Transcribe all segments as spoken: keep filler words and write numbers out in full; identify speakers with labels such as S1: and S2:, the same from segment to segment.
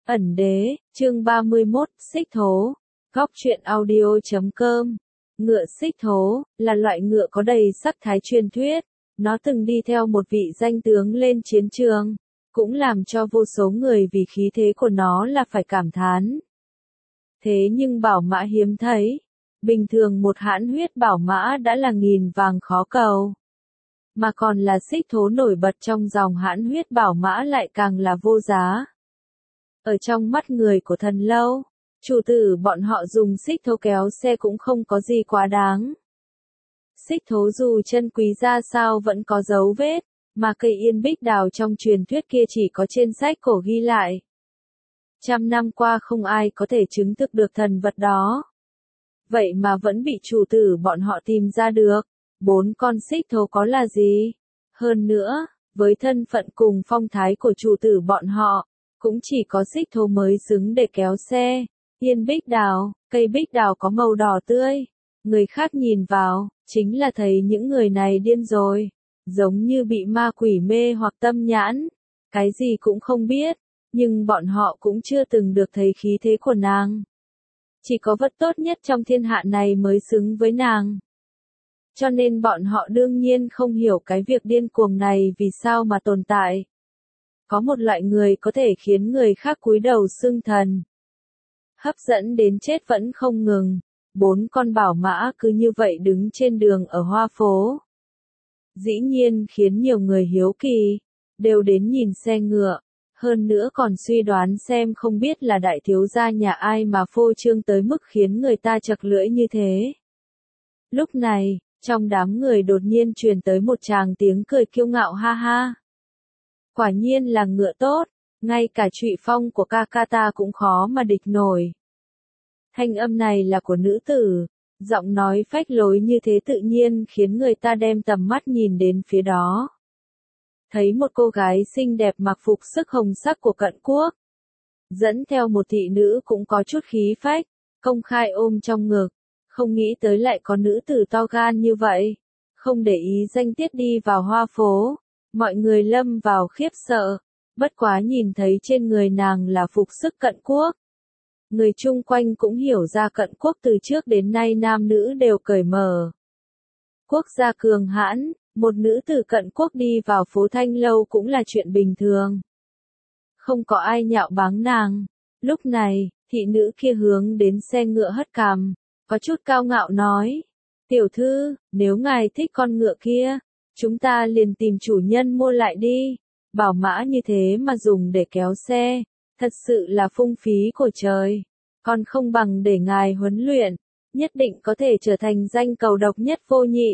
S1: Ẩn đế, chương ba mươi mốt, xích thố. Góc truyện audio.com. Ngựa xích thố, là loại ngựa có đầy sắc thái truyền thuyết. Nó từng đi theo một vị danh tướng lên chiến trường, cũng làm cho vô số người vì khí thế của nó là phải cảm thán. Thế nhưng bảo mã hiếm thấy. Bình thường một hãn huyết bảo mã đã là nghìn vàng khó cầu. Mà còn là xích thố nổi bật trong dòng hãn huyết bảo mã lại càng là vô giá. Ở trong mắt người của Thần Lâu, chủ tử bọn họ dùng xích thố kéo xe cũng không có gì quá đáng. Xích thố dù chân quý ra sao vẫn có dấu vết, mà cây yên bích đào trong truyền thuyết kia chỉ có trên sách cổ ghi lại. Trăm năm qua không ai có thể chứng thực được thần vật đó. Vậy mà vẫn bị chủ tử bọn họ tìm ra được. Bốn con xích thố có là gì? Hơn nữa, với thân phận cùng phong thái của chủ tử bọn họ, cũng chỉ có xích thố mới xứng để kéo xe. Yên bích đào, cây bích đào có màu đỏ tươi. Người khác nhìn vào, chính là thấy những người này điên rồi. Giống như bị ma quỷ mê hoặc tâm nhãn. Cái gì cũng không biết, nhưng bọn họ cũng chưa từng được thấy khí thế của nàng. Chỉ có vật tốt nhất trong thiên hạ này mới xứng với nàng. Cho nên bọn họ đương nhiên không hiểu cái việc điên cuồng này vì sao mà tồn tại. Có một loại người có thể khiến người khác cúi đầu xưng thần. Hấp dẫn đến chết vẫn không ngừng. Bốn con bảo mã cứ như vậy đứng trên đường ở hoa phố. Dĩ nhiên khiến nhiều người hiếu kỳ, đều đến nhìn xe ngựa. Hơn nữa còn suy đoán xem không biết là đại thiếu gia nhà ai mà phô trương tới mức khiến người ta chật lưỡi như thế. Lúc này, trong đám người đột nhiên truyền tới một tràng tiếng cười kiêu ngạo ha ha. Quả nhiên là ngựa tốt, ngay cả trụy phong của ca ca ta cũng khó mà địch nổi. Thanh âm này là của nữ tử, giọng nói phách lối như thế tự nhiên khiến người ta đem tầm mắt nhìn đến phía đó. Thấy một cô gái xinh đẹp mặc phục sức hồng sắc của Cận Quốc. Dẫn theo một thị nữ cũng có chút khí phách, công khai ôm trong ngực. Không nghĩ tới lại có nữ tử to gan như vậy. Không để ý danh tiết đi vào hoa phố. Mọi người lâm vào khiếp sợ. Bất quá nhìn thấy trên người nàng là phục sức Cận Quốc. Người chung quanh cũng hiểu ra Cận Quốc từ trước đến nay nam nữ đều cởi mở. Quốc gia cường hãn. Một nữ tử Cận Quốc đi vào phố Thanh Lâu cũng là chuyện bình thường. Không có ai nhạo báng nàng. Lúc này, thị nữ kia hướng đến xe ngựa hất cằm, có chút cao ngạo nói. Tiểu thư, nếu ngài thích con ngựa kia, chúng ta liền tìm chủ nhân mua lại đi. Bảo mã như thế mà dùng để kéo xe, thật sự là phung phí của trời. Còn không bằng để ngài huấn luyện, nhất định có thể trở thành danh cầu độc nhất vô nhị.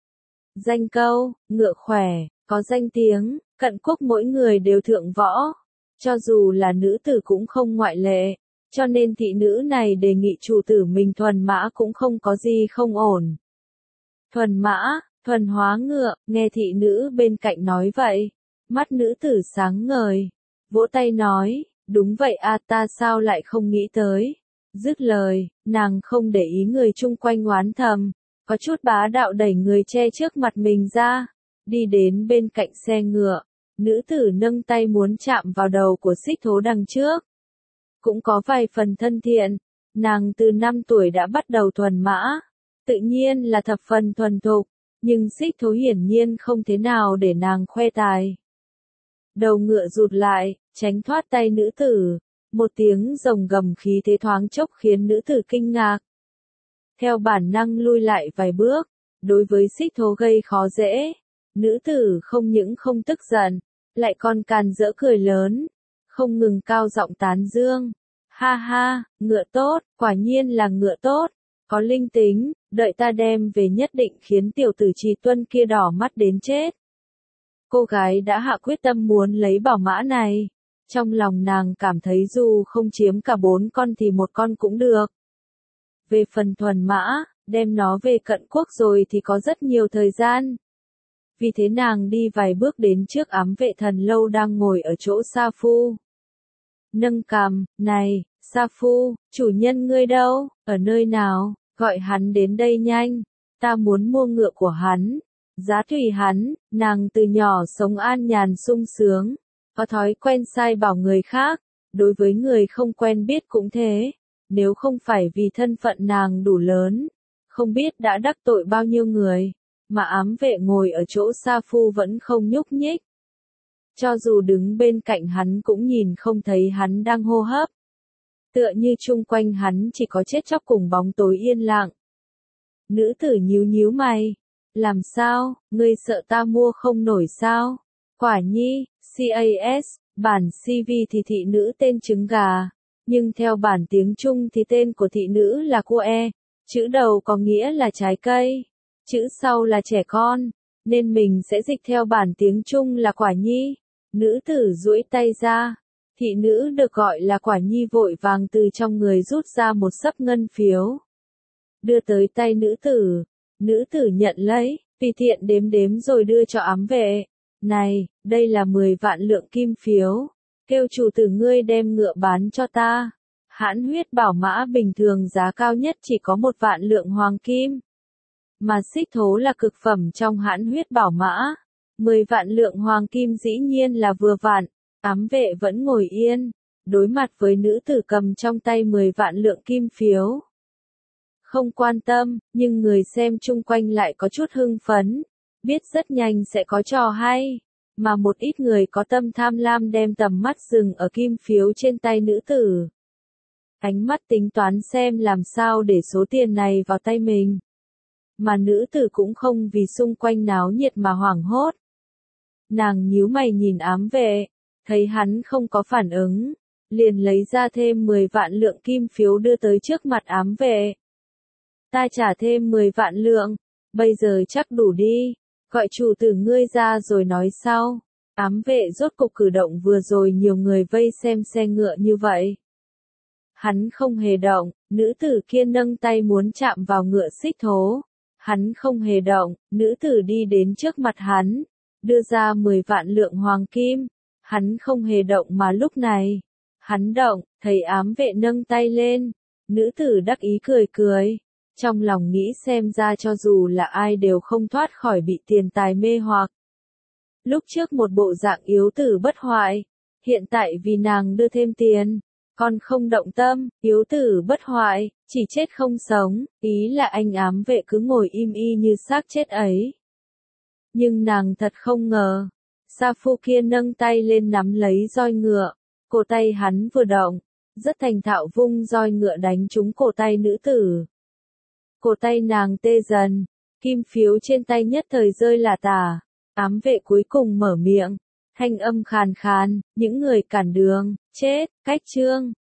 S1: Danh câu, ngựa khỏe, có danh tiếng, Cận Quốc mỗi người đều thượng võ. Cho dù là nữ tử cũng không ngoại lệ. Cho nên thị nữ này đề nghị chủ tử mình thuần mã cũng không có gì không ổn. Thuần mã, thuần hóa ngựa, nghe thị nữ bên cạnh nói vậy. Mắt nữ tử sáng ngời. Vỗ tay nói, đúng vậy a ta sao lại không nghĩ tới. Dứt lời, nàng không để ý người chung quanh oán thầm. Có chút bá đạo đẩy người che trước mặt mình ra, đi đến bên cạnh xe ngựa, nữ tử nâng tay muốn chạm vào đầu của xích thố đằng trước. Cũng có vài phần thân thiện, nàng từ năm tuổi đã bắt đầu thuần mã, tự nhiên là thập phần thuần thục, nhưng xích thố hiển nhiên không thế nào để nàng khoe tài. Đầu ngựa rụt lại, tránh thoát tay nữ tử, một tiếng rồng gầm khí thế thoáng chốc khiến nữ tử kinh ngạc. Theo bản năng lui lại vài bước, đối với xích thố gây khó dễ, nữ tử không những không tức giận, lại còn càn rỡ cười lớn, không ngừng cao giọng tán dương. Ha ha, ngựa tốt, quả nhiên là ngựa tốt, có linh tính, đợi ta đem về nhất định khiến tiểu tử Trì Tuân kia đỏ mắt đến chết. Cô gái đã hạ quyết tâm muốn lấy bảo mã này, trong lòng nàng cảm thấy dù không chiếm cả bốn con thì một con cũng được. Về phần thuần mã, đem nó về Cận Quốc rồi thì có rất nhiều thời gian. Vì thế nàng đi vài bước đến trước ám vệ Thần Lâu đang ngồi ở chỗ Sa Phu. Nâng cằm, này, Sa Phu, chủ nhân ngươi đâu, ở nơi nào, gọi hắn đến đây nhanh, ta muốn mua ngựa của hắn. Giá tùy hắn, nàng từ nhỏ sống an nhàn sung sướng, có thói quen sai bảo người khác, Đối với người không quen biết cũng thế, nếu không phải vì thân phận nàng đủ lớn, không biết đã đắc tội bao nhiêu người, mà ám vệ ngồi ở chỗ Sa Phu vẫn không nhúc nhích. Cho dù đứng bên cạnh hắn cũng nhìn không thấy hắn đang hô hấp. Tựa như chung quanh hắn chỉ có chết chóc cùng bóng tối yên lặng. Nữ tử nhíu nhíu mày. Làm sao, ngươi sợ ta mua không nổi sao? Quả nhi, xê a ét, bản xê vê thì thị nữ tên trứng gà, nhưng theo bản tiếng Trung thì tên của thị nữ là cua e, chữ đầu có nghĩa là trái cây, chữ sau là trẻ con, nên mình sẽ dịch theo bản tiếng Trung là quả nhi. Nữ tử duỗi tay ra, thị nữ được gọi là quả nhi vội vàng từ trong người rút ra một xấp ngân phiếu. Đưa tới tay nữ tử, nữ tử nhận lấy, tùy tiện đếm đếm rồi đưa cho ám vệ. Này, đây là mười vạn lượng kim phiếu, kêu chủ tử ngươi đem ngựa bán cho ta. Hãn huyết bảo mã bình thường giá cao nhất chỉ có một vạn lượng hoàng kim. Mà xích thố là cực phẩm trong hãn huyết bảo mã. Mười vạn lượng hoàng kim dĩ nhiên là vừa vặn. Ám vệ vẫn ngồi yên, đối mặt với nữ tử cầm trong tay mười vạn lượng kim phiếu. Không quan tâm, nhưng người xem chung quanh lại có chút hưng phấn, biết rất nhanh sẽ có trò hay, mà một ít người có tâm tham lam đem tầm mắt dừng ở kim phiếu trên tay nữ tử. Ánh mắt tính toán xem làm sao để số tiền này vào tay mình. Mà nữ tử cũng không vì xung quanh náo nhiệt mà hoảng hốt. Nàng nhíu mày nhìn ám vệ, thấy hắn không có phản ứng, liền lấy ra thêm mười vạn lượng kim phiếu đưa tới trước mặt ám vệ. Ta trả thêm mười vạn lượng, bây giờ chắc đủ đi, gọi chủ tử ngươi ra rồi nói sau. Ám vệ rốt cục cử động vừa rồi nhiều người vây xem xe ngựa như vậy. Hắn không hề động, nữ tử kia nâng tay muốn chạm vào ngựa xích thố. Hắn không hề động, nữ tử đi đến trước mặt hắn, đưa ra mười vạn lượng hoàng kim. Hắn không hề động mà lúc này, hắn động, thấy ám vệ nâng tay lên, nữ tử đắc ý cười cười. Trong lòng nghĩ xem ra cho dù là ai đều không thoát khỏi bị tiền tài mê hoặc. Lúc trước một bộ dạng yếu tử bất hoại, hiện tại vì nàng đưa thêm tiền, còn không động tâm, yếu tử bất hoại, chỉ chết không sống, ý là anh ám vệ cứ ngồi im y như xác chết ấy. Nhưng nàng thật không ngờ, Sa Phu kia nâng tay lên nắm lấy roi ngựa, cổ tay hắn vừa động, rất thành thạo vung roi ngựa đánh trúng cổ tay nữ tử. Cổ tay nàng tê dần, kim phiếu trên tay nhất thời rơi lả tả, ám vệ cuối cùng mở miệng, thanh âm khàn khàn, những người cản đường, chết, cách chương.